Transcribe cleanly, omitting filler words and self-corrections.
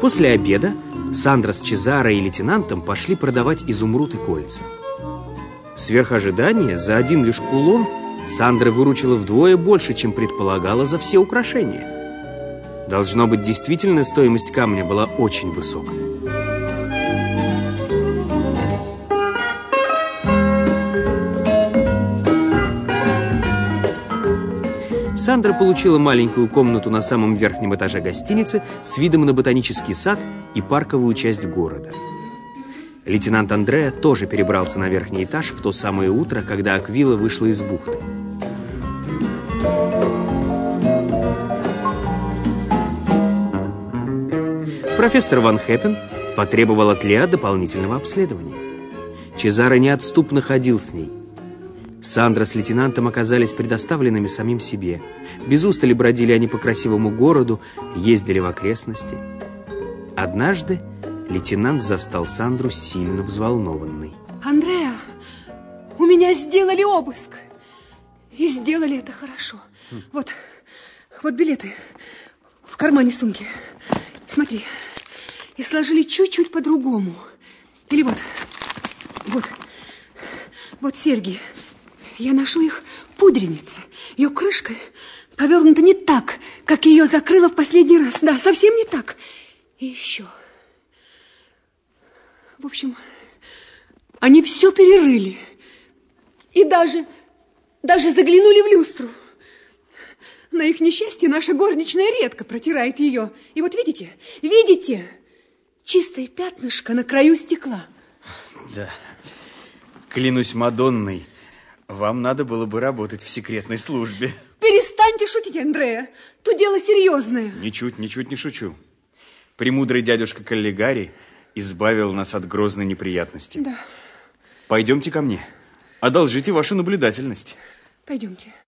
После обеда Сандра с Чезаро и лейтенантом пошли продавать изумруд и кольца. Сверх ожидания, за один лишь кулон Сандра выручила вдвое больше, чем предполагала за все украшения. Должно быть, действительно стоимость камня была очень высокой. Сандра получила маленькую комнату на самом верхнем этаже гостиницы с видом на ботанический сад и парковую часть города. Лейтенант Андреа тоже перебрался на верхний этаж в то самое утро, когда Аквила вышла из бухты. Профессор Ван Хеппен потребовал от Леа дополнительного обследования. Чезаро неотступно ходил с ней. Сандра с лейтенантом оказались предоставленными самим себе. Без устали бродили они по красивому городу, ездили в окрестности. Однажды лейтенант застал Сандру сильно взволнованной. Андреа, у меня сделали обыск. И сделали это хорошо. Вот билеты в кармане сумки. Смотри, их сложили чуть-чуть по-другому. Или вот серьги. Я ношу их в пудренице. Ее крышка повернута не так, как ее закрыла в последний раз. Да, совсем не так. И еще. В общем, они все перерыли. И даже заглянули в люстру. На их несчастье наша горничная редко протирает ее. И вот видите? Чистое пятнышко на краю стекла. Да. Клянусь Мадонной, вам надо было бы работать в секретной службе. Перестаньте шутить, Андреа. Тут дело серьезное. Ничуть не шучу. Премудрый дядюшка Каллигари избавил нас от грозной неприятности. Да. Пойдемте ко мне. Одолжите вашу наблюдательность. Пойдемте.